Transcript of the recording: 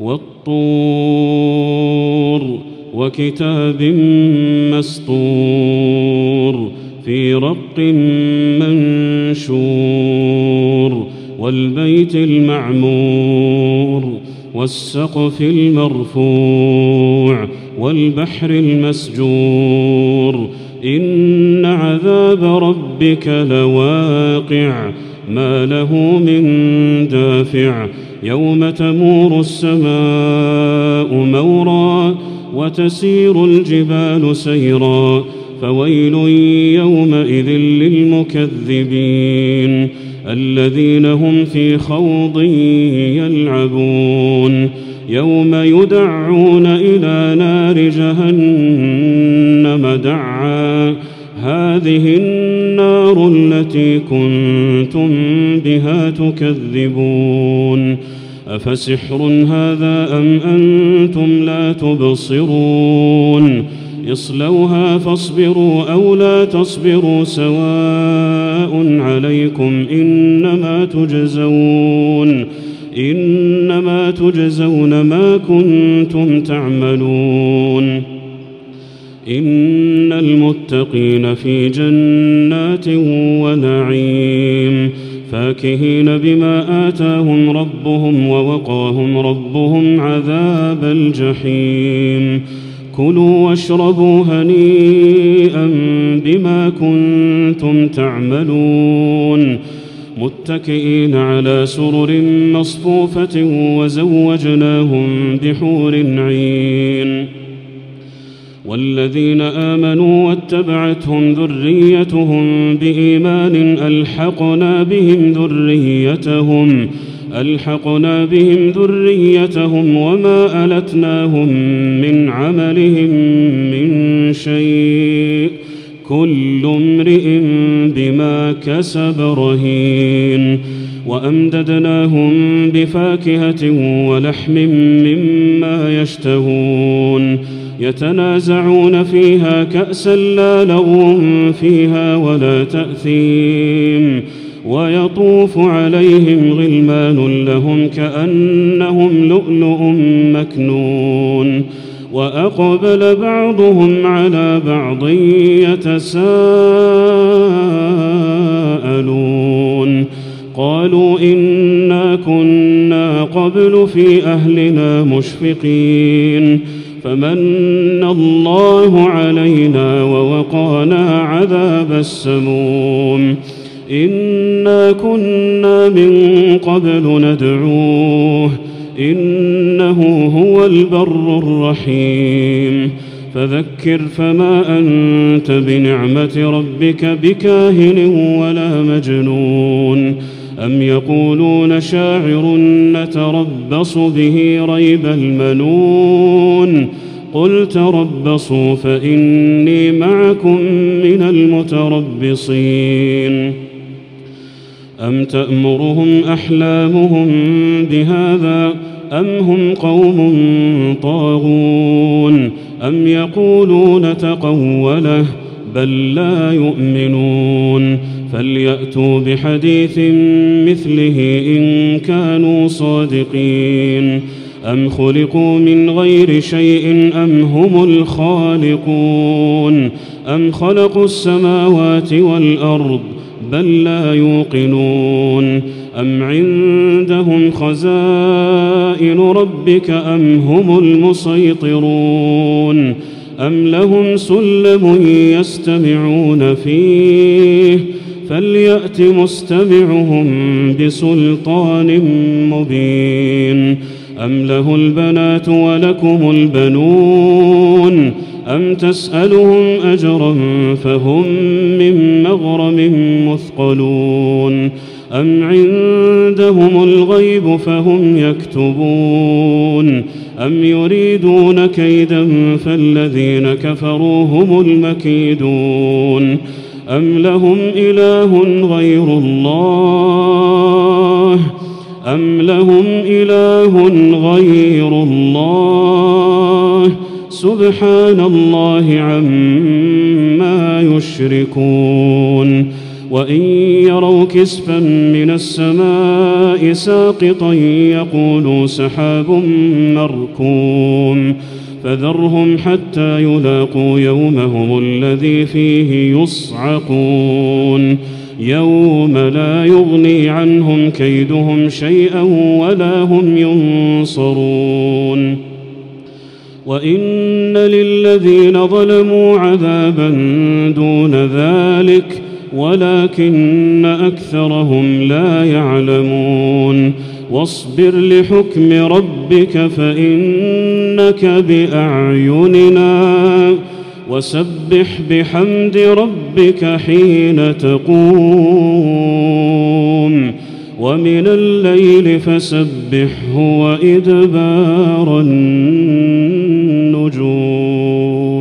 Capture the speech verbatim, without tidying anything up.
وَالطُّورِ وَكِتَابٍ مَّسْطُورٍ فِي رَقٍّ مَّنشُورٍ وَالْبَيْتِ الْمَعْمُورِ وَالسَّقْفِ الْمَرْفُوعِ وَالْبَحْرِ الْمَسْجُورِ إِنَّ عَذَابَ رَبِّكَ لَوَاقِعٌ مَا لَهُ مِن دَافِعٍ يَوْمَ تَمُورُ السَّمَاءُ مَوْرًا وَتَسِيرُ الْجِبَالُ سَيْرًا فَوَيْلٌ يَوْمَئِذٍ لِّلْمُكَذِّبِينَ الَّذِينَ هُمْ فِي خَوْضٍ يَلْعَبُونَ يَوْمَ يُدَعُّونَ إِلَى نَارِ جَهَنَّمَ دَعًّا هَٰذِهِ النَّارُ الَّتِي كُنتُم بِهَا تُكَذِّبُونَ أَفَسِحْرٌ هَٰذَا أَمْ أَنتُمْ لَا تُبْصِرُونَ اصْلَوْهَا فاصْبِرُوا أَوْ لَا تَصْبِرُوا سَوَاءٌ عَلَيْكُمْ إِنَّمَا تُجْزَوْنَ إِنَّمَا تُجْزَوْنَ مَا كُنتُمْ تَعْمَلُونَ إِنَّ الْمُتَّقِينَ فِي جَنَّاتٍ وَنَعِيمٍ فَاكِهِينَ بِمَا آتَاهُمْ رَبُّهُمْ وَوَقَاهُمْ رَبُّهُمْ عَذَابَ الْجَحِيمِ كُلُوا وَاشْرَبُوا هَنِيئًا بِمَا كُنتُمْ تَعْمَلُونَ مُتَّكِئِينَ عَلَى سُرُرٍ مَّصْفُوفَةٍ وَزَوَّجْنَاهُم بِحُورٍ عِينٍ وَالَّذِينَ آمَنُوا وَاتَّبَعَتْهُمْ ذُرِّيَّتُهُم بِإِيمَانٍ أَلْحَقْنَا بِهِمْ ذُرِّيَّتَهُمْ أَلْحَقْنَا بِهِمْ ذُرِّيَّتَهُمْ وَمَا أَلَتْنَاهُم مِّنْ عَمَلِهِم مِّن شَيْءٍ كُلُّ امْرِئٍ بِمَا كَسَبَ رَهِينٌ وَأَمْدَدْنَاهُم بِفَاكِهَةٍ وَلَحْمٍ مِّمَّا يَشْتَهُونَ يَتَنَازَعُونَ فِيهَا كَأْسًا لَّا لَغْوٌ فِيهَا وَلَا تَأْثِيمٌ وَيَطُوفُ عَلَيْهِمْ غِلْمَانٌ لَّهُمْ كَأَنَّهُمْ لُؤْلُؤٌ مَّكْنُونٌ وَأَقْبَلَ بَعْضُهُمْ عَلَىٰ بَعْضٍ يَتَسَاءَلُونَ قَالُوا إِنَّا كُنَّا قَبْلُ فِي أَهْلِنَا مُشْفِقِينَ فَمَنَّ اللَّهُ عَلَيْنَا وَوَقَانَا عَذَابَ السَّمُومِ إِنَّا كُنَّا مِن قَبْلُ نَدْعُوهُ إِنَّهُ هُوَ الْبَرُّ الرَّحِيمُ فَذَكِّرْ فَمَا أَنتَ بِنِعْمَةِ رَبِّكَ بِكَاهِنٍ وَلَا مَجْنُونٍ أَمْ يَقُولُونَ شَاعِرٌ نَّتَرَبَّصُ بِهِ رَيْبَ الْمَنُونِ قُلْ تَرَبَّصُوا فَإِنِّي مَعَكُم مِّنَ الْمُتَرَبِّصِينَ أَمْ تَأْمُرُهُمْ أَحْلَامُهُم بِهَٰذَا أَمْ هُمْ قَوْمٌ طَاغُونَ أَمْ يَقُولُونَ تَقَوَّلَهُ بَل لَّا يُؤْمِنُونَ فَلْيَأْتُوا بِحَدِيثٍ مِّثْلِهِ إِن كَانُوا صَادِقِينَ أَمْ خُلِقُوا مِنْ غَيْرِ شَيْءٍ أَمْ هُمُ الْخَالِقُونَ أَمْ خَلَقُوا السَّمَاوَاتِ وَالْأَرْضَ بَل لَّا يُوقِنُونَ أَمْ عِندَهُمْ خَزَائِنُ رَبِّكَ أَمْ هُمُ الْمُصَيْطِرُونَ أَمْ لَهُمْ سُلَّمٌ يَسْتَمِعُونَ فِيهِ فَلْيَأْتِ مُسْتَمِعُهُم بِسُلْطَانٍ مُّبِينٍ أَمْ لَهُ الْبَنَاتُ وَلَكُمُ الْبَنُونَ أَمْ تَسْأَلُهُمْ أَجْرًا فَهُم مِّن مَّغْرَمٍ مُّثْقَلُونَ أَمْ عِندَهُمُ الْغَيْبُ فَهُمْ يَكْتُبُونَ أَمْ يُرِيدُونَ كَيْدًا فَالَّذِينَ كَفَرُوا هُمُ الْمَكِيدُونَ أَمْ لَهُمْ إِلَٰهٌ غَيْرُ اللَّهِ أَمْ لَهُمْ إِلَٰهٌ غَيْرُ اللَّهِ سُبْحَانَ اللَّهِ عَمَّا يُشْرِكُونَ وإن يروا كسفا من السماء ساقطا يقولوا سحاب مركوم فذرهم حتى يلاقوا يومهم الذي فيه يصعقون يوم لا يغني عنهم كيدهم شيئا ولا هم ينصرون وإن للذين ظلموا عذابا دون ذلك ولكن أكثرهم لا يعلمون واصبر لحكم ربك فإنك بأعيننا وسبح بحمد ربك حين تقوم ومن الليل فسبحه وإدبار النجوم.